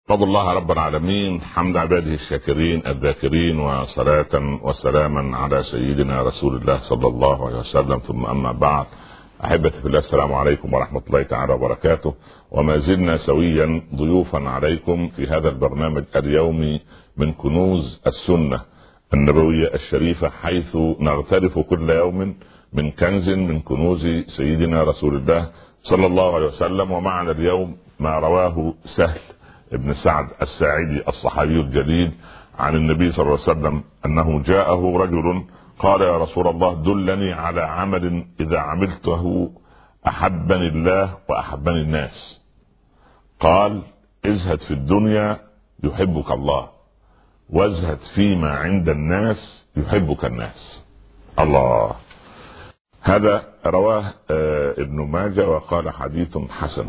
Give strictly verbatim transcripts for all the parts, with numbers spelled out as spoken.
احمد الله رب العالمين حمد عباده الشاكرين الذاكرين، وصلاة وسلاما على سيدنا رسول الله صلى الله عليه وسلم. ثم أما بعد، أحبتي في الله، السلام عليكم ورحمة الله تعالى وبركاته. وما زلنا سويا ضيوفا عليكم في هذا البرنامج اليومي من كنوز السنة النبوية الشريفة، حيث نغترف كل يوم من كنز من كنوز سيدنا رسول الله صلى الله عليه وسلم. ومعنا اليوم ما رواه سهل ابن سعد الساعدي الصحابي الجليل عن النبي صلى الله عليه وسلم أنه جاءه رجل قال: يا رسول الله، دلني على عمل إذا عملته أحبني الله وأحبني الناس. قال: ازهد في الدنيا يحبك الله، وازهد فيما عند الناس يحبك الناس. الله. هذا رواه ابن ماجه وقال حديث حسن.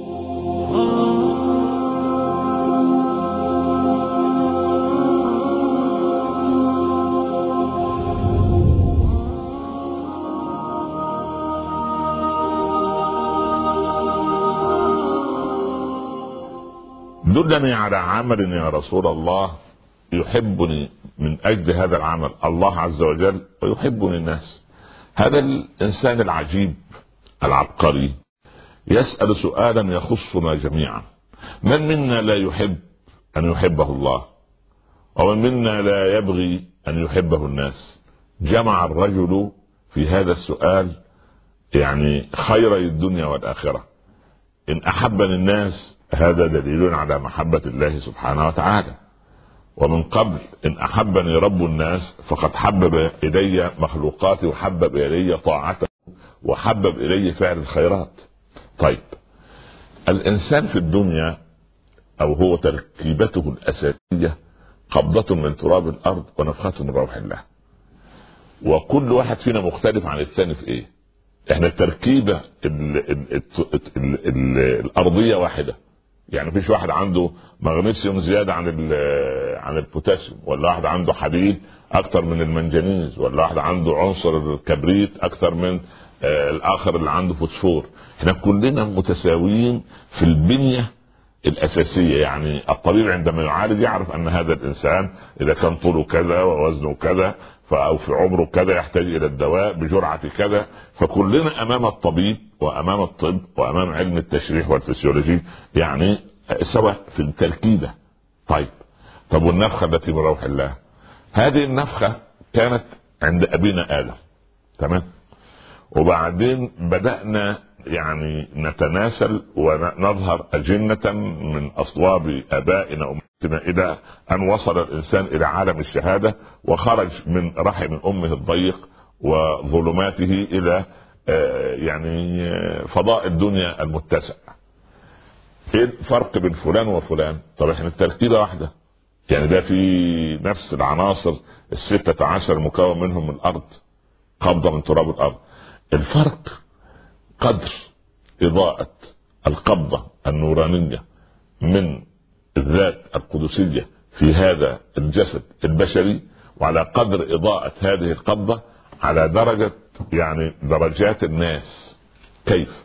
دلني على عمل يا رسول الله يحبني من أجل هذا العمل الله عز وجل ويحبني الناس. هذا الإنسان العجيب العبقري يسأل سؤالا يخصنا جميعا: من منا لا يحب أن يحبه الله؟ ومن منا لا يبغي أن يحبه الناس؟ جمع الرجل في هذا السؤال يعني خيري الدنيا والآخرة. إن أحبني الناس هذا دليل على محبة الله سبحانه وتعالى، ومن قبل إن أحبني رب الناس فقد حبب إلي مخلوقاتي وحبب إلي طاعته وحبب إلي فعل الخيرات. طيب، الإنسان في الدنيا أو هو تركيبته الأساسية قبضة من تراب الأرض ونفخة من روح الله، وكل واحد فينا مختلف عن الثاني في إيه؟ إحنا التركيبة ال ال ال ال ال الأرضية واحدة، يعني مفيش واحد عنده مغنيسيوم زيادة عن عن البوتاسيوم، ولا واحد عنده حديد أكتر من المنجنيز، ولا واحد عنده عنصر الكبريت أكتر من آه الآخر اللي عنده فوسفور. احنا كلنا متساويين في البنية الأساسية. يعني الطبيب عندما يعالج يعرف أن هذا الإنسان إذا كان طوله كذا ووزنه كذا أو في عمره كذا يحتاج إلى الدواء بجرعة كذا. فكلنا أمام الطبيب وأمام الطب وأمام علم التشريح والفسيولوجي يعني سواء في التركيبة. طيب طب والنفخة التي من روح الله؟ هذه النفخة كانت عند أبينا آدم، تمام؟ وبعدين بدأنا يعني نتناسل ونظهر أجنة من أصلاب آبائنا وأمهاتنا إلى أن وصل الإنسان إلى عالم الشهادة وخرج من رحم أمه الضيق وظلماته إلى يعني فضاء الدنيا المتسع. إيه الفرق بين فلان وفلان؟ طب إحنا التركيبة واحدة، يعني ده في نفس العناصر الستة عشر مكون منهم الأرض، قبضة من تراب الأرض. الفرق قدر إضاءة القبضة النورانية من الذات القدسية في هذا الجسد البشري، وعلى قدر إضاءة هذه القبضة على درجة يعني درجات الناس. كيف؟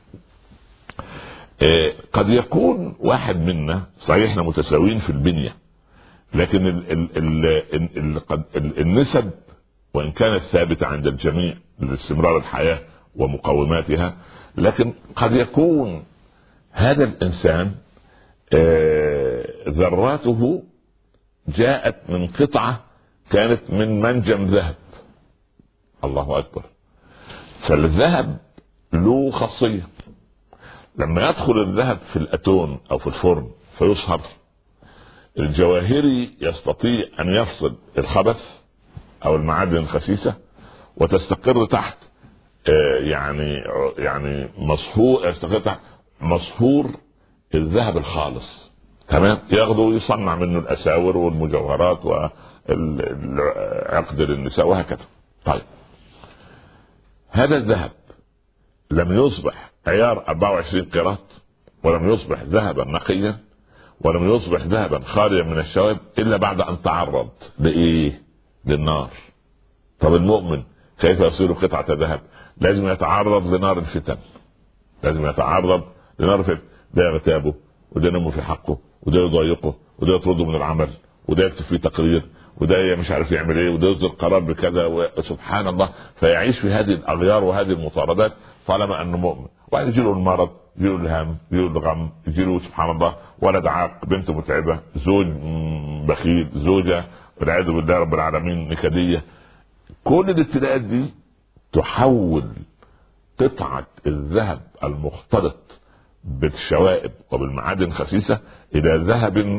آه قد يكون واحد منا صحيح احنا متساويين في البنية، لكن ال ال ال ال ال ال النسب وإن كانت ثابتة عند الجميع لاستمرار الحياة ومقوماتها، لكن قد يكون هذا الإنسان آه ذراته جاءت من قطعة كانت من منجم ذهب. الله أكبر. فالذهب له خاصية، لما يدخل الذهب في الأتون أو في الفرن فيصهر، الجواهري يستطيع أن يفصل الخبث أو المعادن الخسيسة وتستقر تحت آه يعني يعني مصهور، يستقر تحت مصهور الذهب الخالص، تمام؟ ياخده ويصنع منه الأساور والمجوهرات والعقد للنساء وهكذا. طيب هذا الذهب لم يصبح عيار أربعة وعشرين قيراط، ولم يصبح ذهبا نقيا، ولم يصبح ذهبا خاليا من الشوائب إلا بعد أن تعرض لإيه؟ للنار. طب المؤمن كيف يصير قطعة ذهب؟ لازم يتعرض لنار الفتن، لازم يتعرض لنار الفتن. ده يغتابه وده نمو في حقه وده يضايقه، وده يطرده من العمل، وده يكتب فيه تقرير، وده مش عارف يعمل ايه، وده يصدر قرار بكذا، وسبحان الله. فيعيش في هذه الاغيار وهذه المطاردات طالما انه مؤمن. وبعدين يجيله المرض، يجيله الهم، يجيله الغم، يجيله سبحان الله ولد عاق، بنت متعبه، زوج بخيل، زوجه والعياذ بالله رب العالمين نكديه. كل الابتلاءات دي تحول قطعه الذهب المختلط بالشوائب وبالمعادن الخسيسه الى ذهب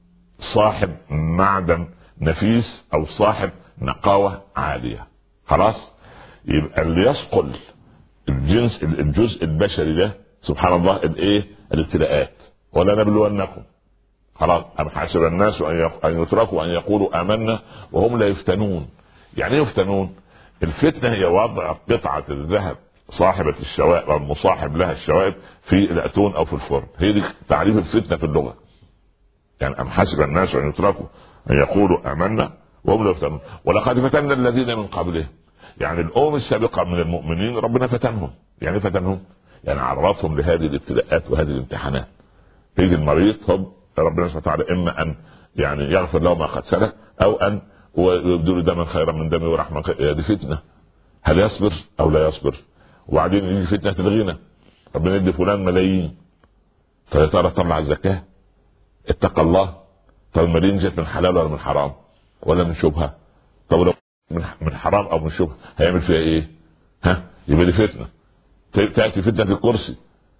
صاحب معدن نفيس او صاحب نقاوه عاليه. خلاص، يبقى اللي يصقل الجنس الجزء البشري ده سبحان الله الايه؟ الابتلاءات. ولا نبلونكم، خلاص، ام حسب الناس ان يتركوا ان يقولوا امنا وهم لا يفتنون. يعني ايه يفتنون؟ الفتنه هي وضع قطعه الذهب صاحبه الشوائب او المصاحب لها الشوائب في الاتون او في الفرن. هي دي تعريف الفتنه في اللغه. يعني ام حسب الناس ان يتركوا ان يقولوا امنا وهم لا يفتنون ولقد فتنا الذين من قبلهم. يعني الامم السابقه من المؤمنين ربنا فتنهم. يعني فتنهم يعني عرضهم لهذه الابتلاءات وهذه الامتحانات. يجي المريض هم ربنا سبحانه وتعالى اما ان يعني يغفر له ما قد سلف او ان ويبدل دما خيرا من دمه ورحمه. دي فتنه، هل يصبر او لا يصبر؟ وبعدين يجي فتنه الغنى، ربنا يدي فلان ملايين، فيا ترى طلع الزكاه؟ اتقى الله. طب الملايين جت من حلال ولا من حرام ولا من شبهه؟ طب لو من حرام او من شبهه هيعمل فيها ايه؟ ها، يبقى دي فتنه. تاتي فتنه الكرسي،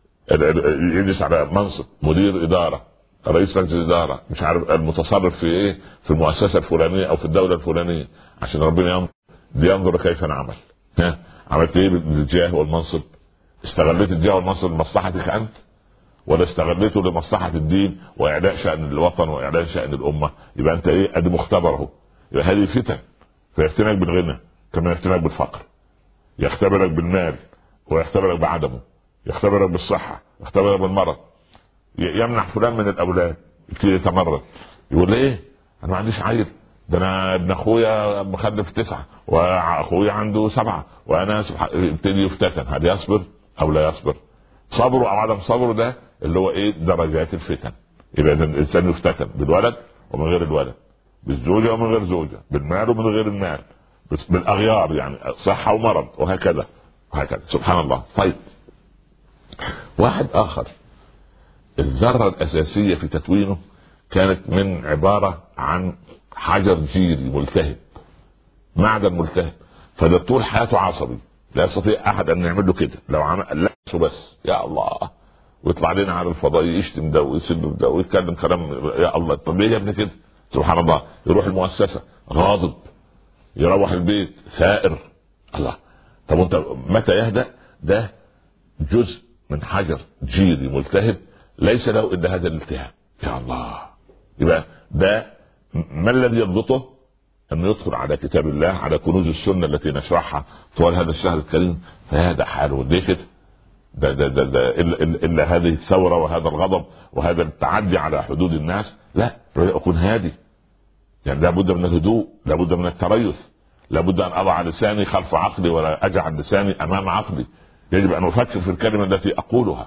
يجلس على منصب مدير اداره، رئيس مجلس اداره، مش عارف المتصرف في ايه، في المؤسسه الفلانيه او في الدوله الفلانيه، عشان ربنا ينظر كيف نعمل. ها، عملت ايه بالجاه والمنصب؟ استغليت الجاه والمنصب لمصلحتك انت ولا استغليته لمصلحه الدين واعلاء شان الوطن واعلاء شان الامه؟ يبقى انت ايه؟ ادي مختبره. يبقى هذه فتن. فيفتنك بالغنى كما يفتنك بالفقر، يختبرك بالمال ويختبرك بعدمه، يختبرك بالصحه، يختبرك بالمرض. يمنع فلان من الاولاد، يبتدي يتمرد، يقول لي ايه؟ انا ما عنديش عيل، ده انا ابن اخويا مخلف تسعه واخويا عنده سبعه وانا سبحان. يبتدي يفتتن، هل يصبر او لا يصبر؟ صبره او عدم صبره ده اللي هو ايه؟ درجات الفتن. يبقى اذا الانسان يفتتن بالولد ومن غير الولد، بالزوجه ومن غير زوجه، بالمال ومن غير المال، بالاغيار يعني صحه ومرض، وهكذا وهكذا سبحان الله. طيب، واحد اخر الذره الاساسيه في تكوينه كانت من عباره عن حجر جيري ملتهب، معدن ملتهب، فده طول حياته عصبي، لا يستطيع احد ان يعمل له كده. لو عمل لبسه بس يا الله ويطلع لنا على الفضاء يشتم ده ويسب ده ويتكلم كلام يا الله. طب ليه يا ابني كده؟ سبحان الله. يروح المؤسسه غاضب، يروح البيت ثائر. الله، طب انت متى يهدأ؟ ده جزء من حجر جيري ملتهب ليس له الا هذا الالتهاب. يا الله، يبقى ده ما الذي يضبطه؟ انه يدخل على كتاب الله، على كنوز السنه التي نشرحها طوال هذا الشهر الكريم، فهذا حاله. ليه كده؟ ده ده ده, ده إلا, الا هذه الثوره وهذا الغضب وهذا التعدي على حدود الناس. لا، اكون هادي. يعني لابد من الهدوء، لابد من التريث، لابد ان اضع لساني خلف عقلي ولا اجعل لساني امام عقلي. يجب ان افكر في الكلمه التي اقولها.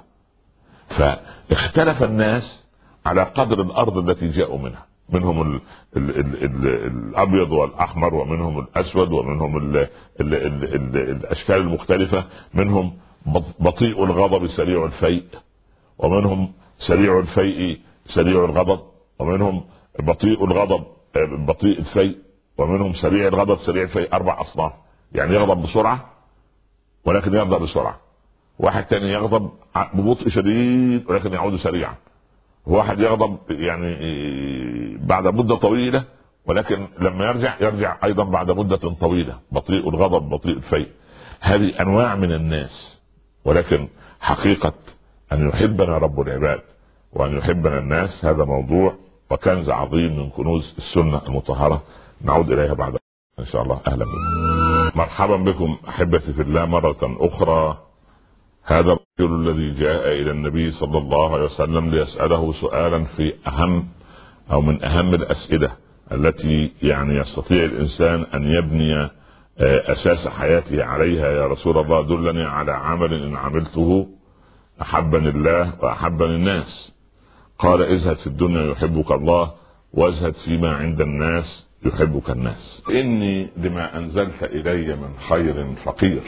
فاختلف الناس على قدر الارض التي جاءوا منها، منهم ال ال ال ال الابيض والاحمر، ومنهم الاسود، ومنهم ال ال ال ال الاشكال المختلفه، منهم بطيء الغضب سريع الفيء، ومنهم سريع الفيء سريع الغضب، ومنهم بطيء الغضب بطيء الفيء، ومنهم سريع الغضب سريع الفيء. اربع اصناف. يعني يغضب بسرعه ولكن يغضب بسرعه، واحد تاني يغضب ببطء شديد ولكن يعود سريعا، واحد يغضب يعني بعد مده طويله ولكن لما يرجع يرجع ايضا بعد مده طويله، بطيء الغضب بطيء الفيء. هذه انواع من الناس، ولكن حقيقه ان يحبنا رب العباد وان يحبنا الناس هذا موضوع وكنز عظيم من كنوز السنه المطهره، نعود اليها بعد ان شاء الله. اهلا بكم، مرحبا بكم احبتي في الله مره اخرى. هذا الرجل الذي جاء الى النبي صلى الله عليه وسلم ليساله سؤالا في اهم او من اهم الاسئله التي يعني يستطيع الانسان ان يبني اساس حياته عليها. يا رسول الله، دلني على عمل ان عملته احبني الله واحبني الناس. قال ازهد في الدنيا يحبك الله، وازهد فيما عند الناس يحبك الناس. إني لما أنزلت إلي من خير فقير.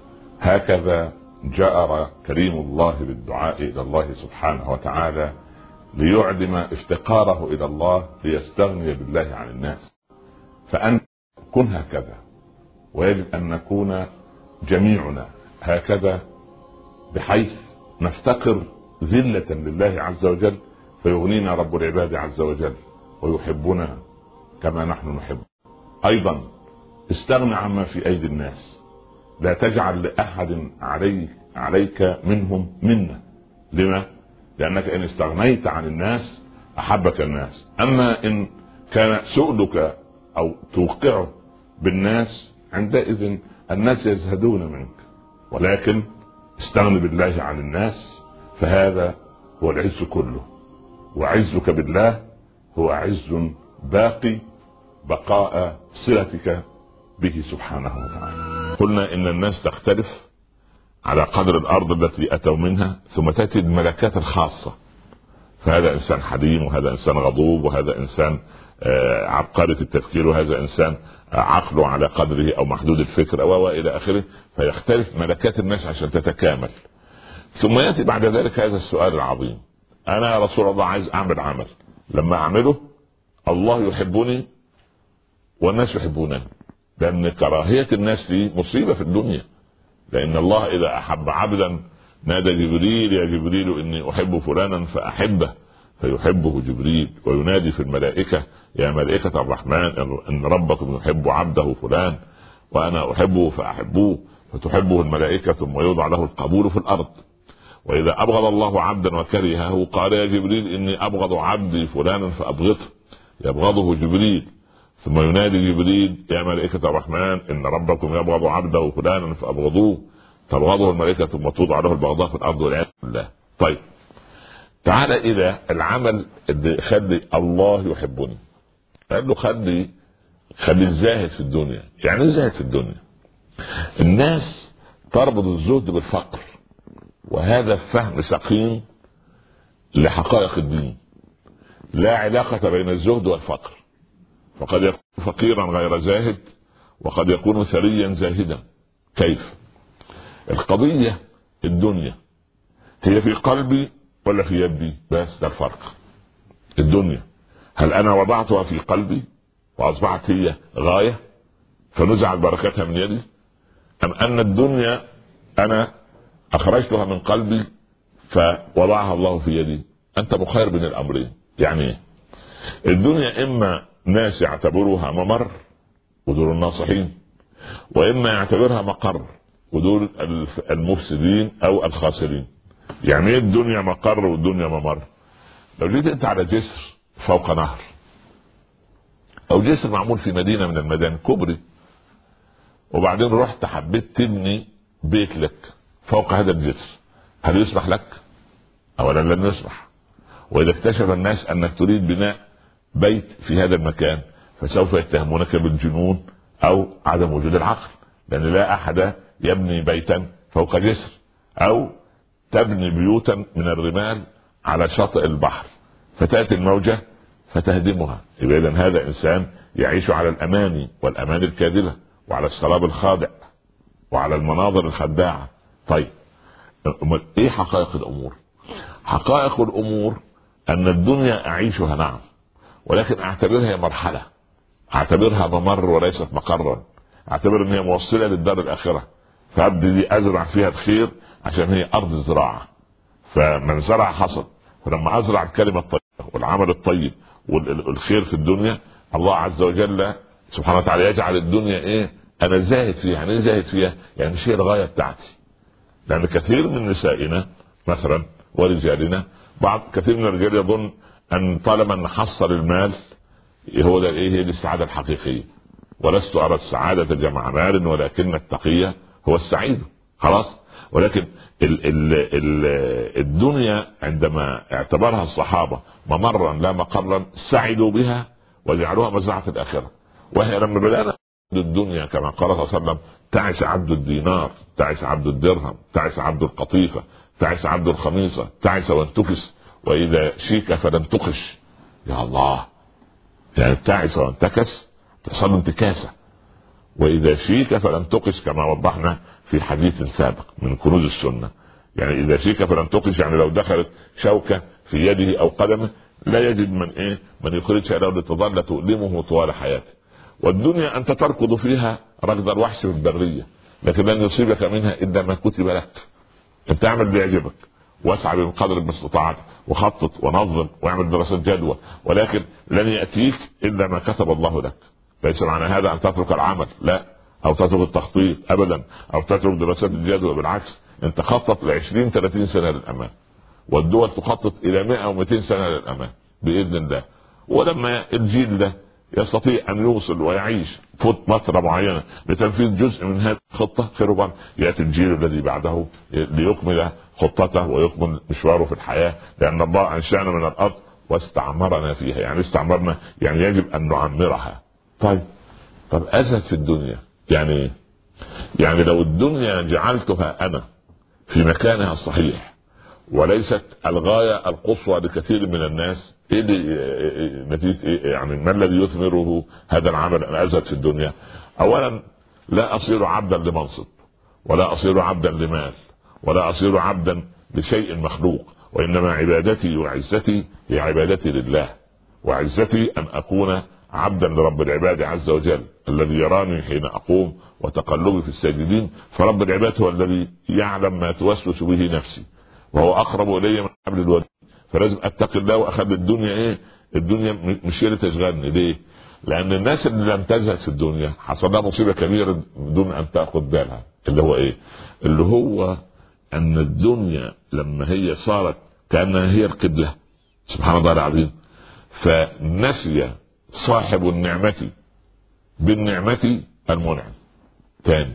هكذا جأر كريم الله بالدعاء إلى الله سبحانه وتعالى ليعلم افتقاره إلى الله ليستغني بالله عن الناس. فأن كن هكذا، ويجب أن نكون جميعنا هكذا، بحيث نفتقر ذلة لله عز وجل فيغنينا رب العباد عز وجل ويحبنا كما نحن نحب. أيضا استغنى عما في أيدي الناس، لا تجعل لأحد عليك, عليك منهم منة. لما؟ لأنك إن استغنيت عن الناس أحبك الناس. أما إن كان سؤلك أو توقعه بالناس عندئذ الناس يزهدون منك، ولكن استغن بالله عن الناس، فهذا هو العز كله. وعزك بالله هو عز باقي بقاء صلتك به سبحانه وتعالى. قلنا إن الناس تختلف على قدر الأرض التي أتوا منها، ثم تأتي الملكات الخاصة، فهذا إنسان حليم، وهذا إنسان غضوب، وهذا إنسان عبقري التفكير، وهذا إنسان عقله على قدره أو محدود الفكر أو إلى آخره. فيختلف ملكات الناس عشان تتكامل. ثم يأتي بعد ذلك هذا السؤال العظيم: أنا يا رسول الله عايز أعمل عمل، لما أعمله الله يحبني والناس يحبونني، لأن كراهية الناس دي مصيبة في الدنيا. لأن الله إذا أحب عبدا نادى جبريل: يا جبريل إني أحب فلانا فأحبه، فيحبه جبريل. وينادي في الملائكة: يا ملائكة الرحمن إن ربكم يحب عبده فلان وأنا أحبه فأحبوه، فتحبه الملائكة ثم يوضع له القبول في الأرض. وإذا أبغض الله عبدا وكرهه قال: يا جبريل إني أبغض عبدي فلانا فأبغضه، يبغضه جبريل. ثم ينادي جبريل: يا ملائكة الرحمن إن ربكم يبغض عبده فلانا فأبغضوه، تبغضه الملائكة ثم توضع له البغضاء في الأرض والعياذ بالله. طيب، تعال إلى العمل اللي خلي الله يحبني. قال له: خلي خلي الزاهد في الدنيا. يعني الزاهد في الدنيا، الناس تربط الزهد بالفقر، وهذا فهم سقيم لحقائق الدين. لا علاقة بين الزهد والفقر، فقد يكون فقيرا غير زاهد، وقد يكون ثريا زاهدا. كيف؟ القضية الدنيا هي في قلبي ولا في يدي؟ بس ده الفرق. الدنيا هل أنا وضعتها في قلبي وأصبحت هي غاية فنزعت بركتها من يدي، أم أن الدنيا أنا أخرجتها من قلبي فوضعها الله في يدي؟ أنت مخير بين الأمرين. يعني الدنيا إما ناس يعتبروها ممر ودول الناصحين، وإما يعتبرها مقر ودول المفسدين أو الخاسرين. يعني ايه الدنيا مقر والدنيا ممر؟ لو جيت انت على جسر فوق نهر، او جسر معمول في مدينة من المدن كبري، وبعدين رحت حبيت تبني بيت لك فوق هذا الجسر، هل يسمح لك؟ اولا لن يسمح. واذا اكتشف الناس انك تريد بناء بيت في هذا المكان فسوف يتهمونك بالجنون او عدم وجود العقل، لان لا احد يبني بيتا فوق جسر، او تبني بيوتا من الرمال على شاطئ البحر فتأتي الموجة فتهدمها. إذن هذا إنسان يعيش على الأماني والأمان الكاذبة، وعلى السراب الخادع، وعلى المناظر الخداعة. طيب، إيه حقائق الأمور؟ حقائق الأمور أن الدنيا أعيشها نعم، ولكن أعتبرها مرحلة، أعتبرها ممر وليست مقرا، أعتبر أنها موصلة للدار الآخرة، فأبدي أزرع فيها الخير عشان هي أرض الزراعة. فمن زرع حصد، فلما أزرع الكلمة الطيبة والعمل الطيب والخير في الدنيا، الله عز وجل سبحانه وتعالى يجعل الدنيا إيه؟ أنا زاهد فيها. يعني إيه زاهد فيها؟ يعني شيء الغاية بتاعتي. لأن كثير من نسائنا مثلا ورجالنا، بعض كثير من الرجال يظن أن طالما نحصل المال هو ده إيه؟ هي السعادة الحقيقية. ولست أرى السعادة جمع مال، ولكن التقية هو السعيد. خلاص. ولكن ال ال ال الدنيا عندما اعتبرها الصحابة ممرا لا مقرا سعدوا بها وجعلوها مزرعة الآخرة. وهي لما بدأنا الدنيا كما قال صلى الله عليه وسلم: تعس عبد الدينار، تعس عبد الدرهم، تعس عبد القطيفة، تعس عبد الخميصة، تعس وانتكس واذا شيك فلم تقش. يا الله، يعني تعس وانتكس تصل انتكاسه. واذا شيك فلم تقش كما وضحنا في حديث سابق من كنوز السنه. يعني اذا شيك فلم تقش، يعني لو دخلت شوكه في يده او قدمه لا يجد من ايه من يخرجها له لتظل تؤلمه طوال حياته. والدنيا انت تركض فيها ركض الوحش في البريه، لكن لن يصيبك منها الا ما كتب لك. انت اعمل اللي يعجبك واسعى بقدر المستطاع وخطط ونظم واعمل دراسات جدوى، ولكن لن ياتيك الا ما كتب الله لك. ليس معنى هذا ان تترك العمل، لا، او تترك التخطيط ابدا، او تترك دراسات الجدوى. بالعكس، انت خطط لعشرين ثلاثين سنه للامام، والدول تخطط الى مئة ومئتين سنه للامام باذن الله. ولما الجيل ده يستطيع ان يوصل ويعيش فوت فتره معينه لتنفيذ جزء من هذه الخطه، خير وبركه. ياتي الجيل الذي بعده ليكمل خطته ويكمل مشواره في الحياه، لان الله انشانا من الارض واستعمرنا فيها. يعني استعمرنا يعني يجب ان نعمرها. طيب طب ازهد في الدنيا يعني يعني لو الدنيا جعلتها انا في مكانها الصحيح وليست الغايه القصوى لكثير من الناس، ايه نتيجه إيه؟ يعني ما الذي يثمره هذا العمل ان ازهد في الدنيا؟ اولا لا اصير عبدا لمنصب، ولا اصير عبدا لمال، ولا اصير عبدا لشيء مخلوق، وانما عبادتي وعزتي هي عبادتي لله، وعزتي ان اكون عبدا لرب العباد عز وجل الذي يراني حين اقوم وتقلبي في الساجدين. فرب العباد هو الذي يعلم ما توسوس به نفسي، وهو اقرب الي من حبل الوريد. فلازم اتقي الله واخلي الدنيا ايه الدنيا مش هي اللي تشغلني. ليه؟ لان الناس اللي لم تزهد في الدنيا حصل لها مصيبه كبيره بدون ان تاخذ بالها، اللي هو ايه؟ اللي هو ان الدنيا لما هي صارت كانها هي القبله، سبحان الله العظيم، فنسي صاحب النعمه بالنعمه المنعم. تاني،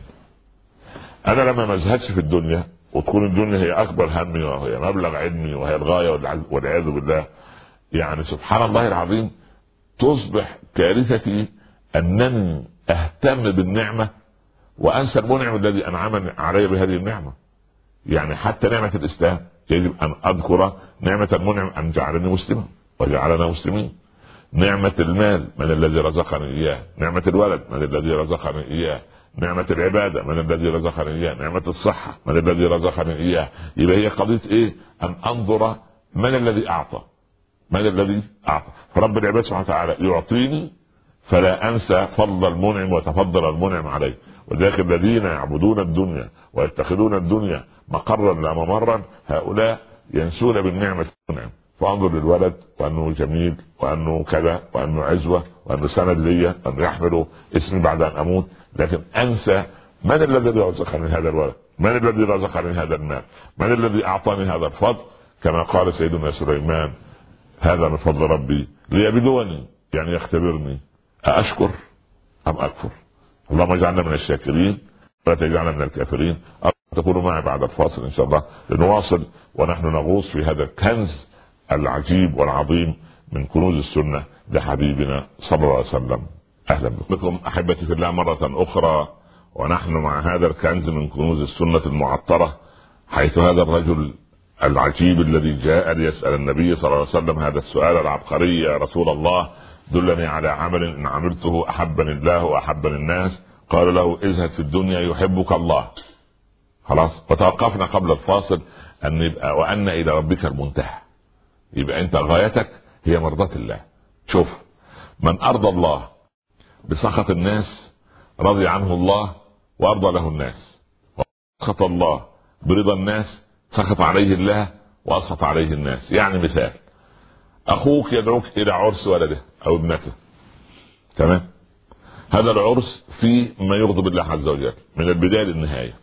انا لما ما ازهدش في الدنيا وتكون الدنيا هي اكبر همي وهي مبلغ علمي وهي الغايه والعياذ بالله، يعني سبحان الله العظيم تصبح كارثتي انني اهتم بالنعمه وانسى المنعم الذي انعم علي بهذه النعمه. يعني حتى نعمه الاسلام يجب ان اذكر نعمه المنعم ان جعلني مسلما وجعلنا مسلمين. نعمه المال من الذي رزقني اياه، نعمه الولد من الذي رزقني اياه، نعمة العبادة من الذي رزقني إياه، نعمة الصحة من الذي رزقني إياه. يبقى هي قضية إيه؟ أن أنظر من الذي أعطى، من الذي أعطى. فرب العباد سبحانه وتعالى يعطيني فلا أنسى فضل المنعم وتفضل المنعم عليه. وذلك الذين يعبدون الدنيا ويتخذون الدنيا مقرا لا ممرا، هؤلاء ينسون بالنعمة المنعم. فانظر للولد وانه جميل وانه كذا وانه عزوه وانه سند لي وانه يحمل اسمي بعد ان اموت، لكن انسى من الذي رزقني هذا الولد، من الذي رزقني هذا المال، من الذي اعطاني هذا الفضل. كما قال سيدنا سليمان: هذا من فضل ربي ليبلوني، يعني يختبرني أأشكر أم أكفر. اللهم اجعلنا من الشاكرين ولا تجعلنا من الكافرين. تكونوا معي بعد الفاصل إن شاء الله لنواصل ونحن نغوص في هذا الكنز العجيب والعظيم من كنوز السنة لحبيبنا صلى الله عليه وسلم. أهلا بكم أحبتي في الله مرة أخرى، ونحن مع هذا الكنز من كنوز السنة المعطرة، حيث هذا الرجل العجيب الذي جاء ليسأل النبي صلى الله عليه وسلم هذا السؤال العبقري: يا رسول الله دلني على عمل إن عملته أحبني الله وأحبني الناس. قال له: ازهد في الدنيا يحبك الله. خلاص. وتوقفنا قبل الفاصل أن يبقى وأن إلى ربك المنتهى، يبقى أنت غايتك هي مرضاة الله. شوف، من أرضى الله بسخط الناس رضي عنه الله وأرضى له الناس، وسخط الله برضا الناس سخط عليه الله وأسخط عليه الناس. يعني مثال: أخوك يدعوك إلى عرس ولده أو ابنته، تمام؟ هذا العرس فيه ما يغضب الله عز وجل من البداية للنهاية،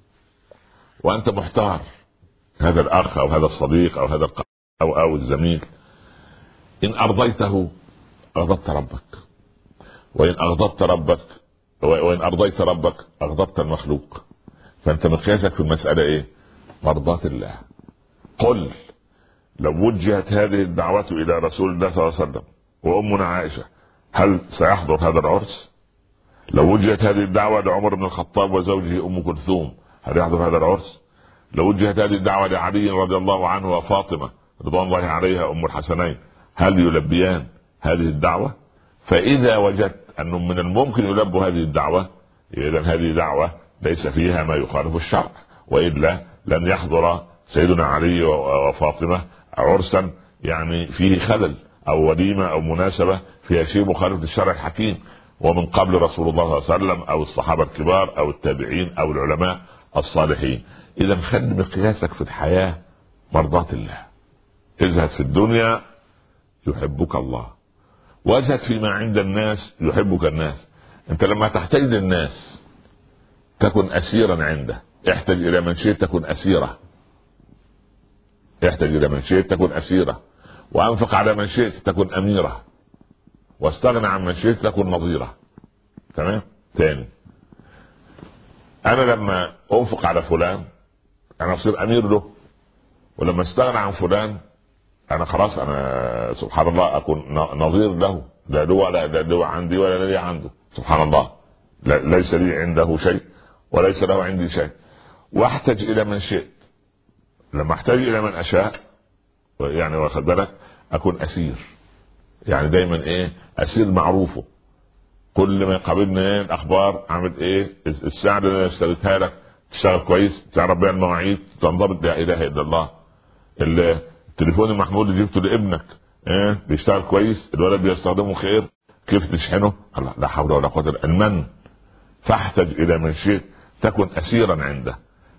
وأنت محتار، هذا الأخ أو هذا الصديق أو هذا القريب أو أو الزميل، إن أرضيته أغضبت ربك، وإن أغضبت ربك وإن أرضيت ربك أغضبت المخلوق. فأنت مقياسك في المسألة إيه؟ مرضاة الله. قل لو وجهت هذه الدعوة إلى رسول الله صلى الله عليه وسلم وأمنا عائشة، هل سيحضر هذا العرس؟ لو وجهت هذه الدعوة لعمر بن الخطاب وزوجه أم كلثوم، هل يحضر هذا العرس؟ لو وجهت هذه الدعوة لعلي رضي الله عنه وفاطمة رضوان الله عليها ام الحسنين، هل يلبيان هذه الدعوة؟ فاذا وجدت انه من الممكن يلبوا هذه الدعوة، اذا هذه دعوة ليس فيها ما يخالف الشرع، والا لن يحضر سيدنا علي وفاطمة عرسا يعني فيه خلل او وليمة او مناسبة فيها شيء مخالف للشرع الحكيم، ومن قبل رسول الله صلى الله عليه وسلم او الصحابة الكبار او التابعين او العلماء الصالحين. اذا خد مقياسك في الحياة مرضاة الله. ازهد في الدنيا يحبك الله، وازهد فيما عند الناس يحبك الناس. انت لما تحتاج للناس تكن اسيرا عنده، احتاج الى من شئت تكن اسيرة، احتاج الى من شئت تكن اسيرة، وانفق على من شئت تكن اميرة، واستغنى عن من شئت تكن نظيرة. تمام؟ تاني، انا لما انفق على فلان انا اصير امير له، ولما استغنى عن فلان انا خلاص انا سبحان الله اكون نظير له، لا له ولا له عندي ولا لي عنده، سبحان الله، ليس لي عنده شيء وليس له عندي شيء. واحتاج الى من شئت، لما احتاج الى من اشاء يعني واخد بالك اكون اسير، يعني دايما ايه اسير معروفه، كل ما يقابلنا ايه الاخبار عامل ايه الساعه اللي انا اشتريتها لك تشتغل كويس، تعرف بيها المواعيد تنضبط، لا اله الا الله. التليفون المحمول اللي جبته لابنك ايه بيشتغل كويس، الولد بيستخدمه خير، كيف تشحنه؟ الله، لا حول ولا قوه الا بالله. فاحتاج الى من شئت تكن اسيرا عنده،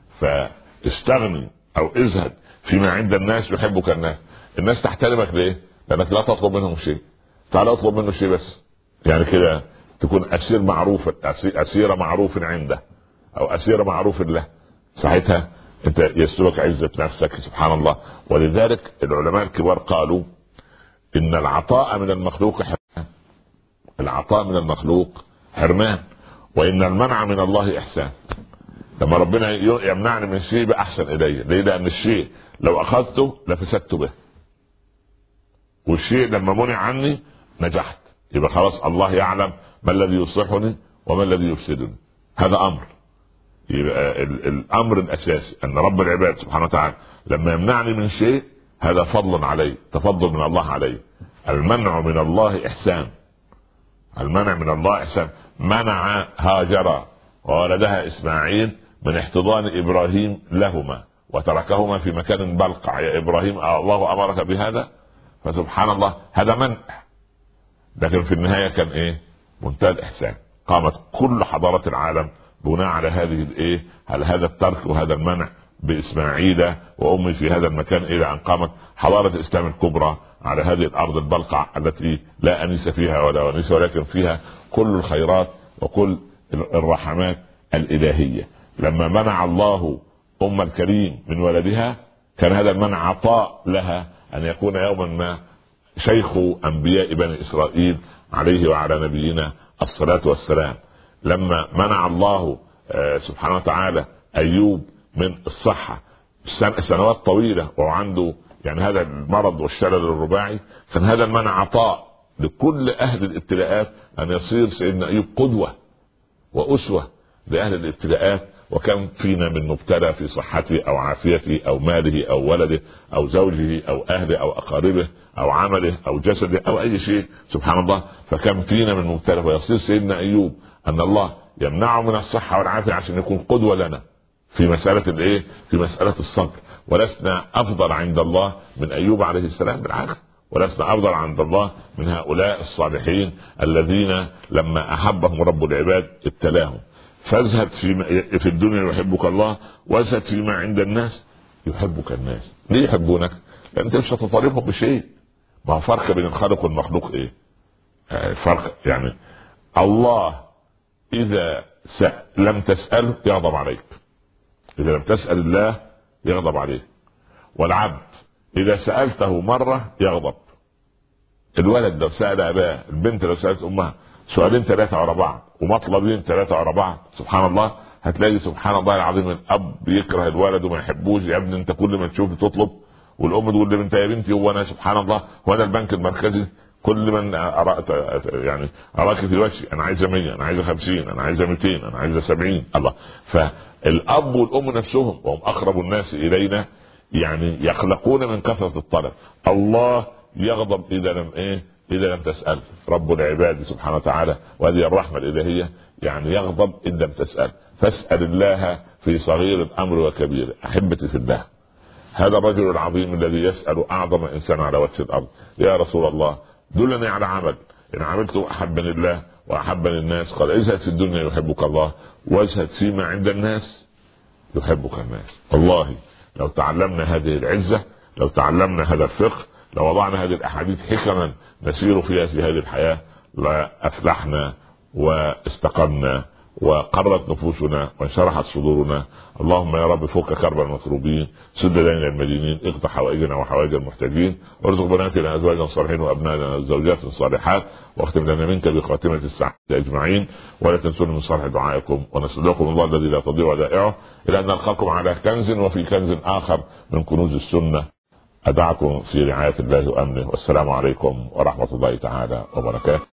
فاستغني او ازهد فيما عند الناس يحبك الناس. الناس تحترمك ليه؟ لانك لا تطلب منهم شيء، تعال اطلب منه شيء بس، يعني كده تكون اسير معروف، اسيره معروف عنده او اسير معروف له، ساعتها انت يسلك عزة نفسك، سبحان الله. ولذلك العلماء الكبار قالوا ان العطاء من المخلوق حرمان، العطاء من المخلوق حرمان، وان المنع من الله احسان. لما ربنا يمنعني من شيء باحسن الي، ليه؟ لان الشيء لو اخذته لفسدت به، والشيء لما منع عني نجحت، يبقى خلاص الله يعلم ما الذي يصلحني وما الذي يفسدني. هذا امر، يبقى الامر الاساسي ان رب العباد سبحانه وتعالى لما يمنعني من شيء هذا فضل علي، تفضل من الله علي. المنع من الله احسان، المنع من الله احسان. منع هاجر وولدها اسماعيل من احتضان ابراهيم لهما وتركهما في مكان بلقع، يا ابراهيم الله امرك بهذا؟ فسبحان الله هذا منع، لكن في النهايه كان ايه؟ منتهى الاحسان. قامت كل حضارات العالم بناء على هذه الايه، على هذا الترك وهذا المنع باسماعيل وامي في هذا المكان، الى ان قامت حضاره الاسلام الكبرى على هذه الارض البلقع التي لا انيس فيها ولا انيس، ولكن فيها كل الخيرات وكل الرحمات الالهيه. لما منع الله ام الكريم من ولدها كان هذا المنع عطاء لها ان يكون يوما ما شيخ انبياء بني اسرائيل عليه وعلى نبينا الصلاه والسلام. لما منع الله سبحانه وتعالى ايوب من الصحه سنوات طويله وهو عنده يعني هذا المرض والشلل الرباعي، كان هذا المنع عطاء لكل اهل الابتلاءات ان يصير سيدنا ايوب قدوه واسوه لاهل الابتلاءات. وكم فينا من مبتلى في صحته او عافيته او ماله او ولده او زوجه او اهله او اقاربه او عمله او جسده او اي شيء، سبحان الله. فكم فينا من مبتلى ويصير سيدنا ايوب ان الله يمنعه من الصحه والعافيه عشان يكون قدوه لنا في مساله الايه؟ في مساله الصبر. ولسنا افضل عند الله من ايوب عليه السلام، بالعكس، ولسنا افضل عند الله من هؤلاء الصالحين الذين لما احبهم رب العباد ابتلاهم. فازهد في في الدنيا يحبك الله، وازهد فيما عند الناس يحبك الناس. ليه يحبونك؟ لان انت مش هتطالبهم بشيء. ما هو فرق بين الخالق والمخلوق ايه؟ فرق يعني الله اذا لم تسأله يغضب عليك، اذا لم تسأل الله يغضب عليك. والعبد اذا سألته مرة يغضب. الولد لو سأل اباه، البنت لو سألت امها سؤالين ثلاثة على بعض ومطلبين ثلاثة على بعض، سبحان الله هتلاقي سبحان الله العظيم الاب يكره الولد وما يحبوش. يا ابني انت كل ما تشوف تطلب، والام تقول لي انت يا بنتي هو انا سبحان الله هو انا البنك المركزي كل من أرأت يعني اراك في وجهي انا عايزه مية، انا عايزه خمسين، انا عايزه مئتين، انا عايزه سبعين. الله، فالاب والام نفسهم وهم اقرب الناس الينا يعني يقلقون من كثرة الطلب. الله يغضب إذا لم إيه إذا لم تسأل. رب العباد سبحانه وتعالى، وهذه الرحمة الإلهية، يعني يغضب إن لم تسأل. فاسأل الله في صغير الأمر وكبير. أحبتي في الله، هذا الرجل العظيم الذي يسأل أعظم إنسان على وجه الأرض: يا رسول الله دلني على عمل إن عملته أحبني الله وأحبني الناس. قال: ازهد في الدنيا يحبك الله، وازهد فيما عند الناس يحبك الناس. والله لو تعلمنا هذه العزة، لو تعلمنا هذا الفقه، لو وضعنا هذه الأحاديث حكما نسير فيها في هذه الحياة، لا أفلحنا واستقمنا وقرت نفوسنا وانشرحت صدورنا. اللهم يا رب فك كرب المكروبين، سد دين المدينين، اقض حوائجنا وحوائج المحتاجين، وارزق بناتنا ازواجا صالحين وابنائنا زوجات صالحات، واختم لنا منك بخاتمة السعادة اجمعين، ولا تنسونا من صالح دعائكم، ونسألكم الله الذي لا تضيع ودائعه الى ان نلقاكم على كنز وفي كنز اخر من كنوز السنة. أدعكم في رعاية الله وأمنه، والسلام عليكم ورحمة الله تعالى وبركاته.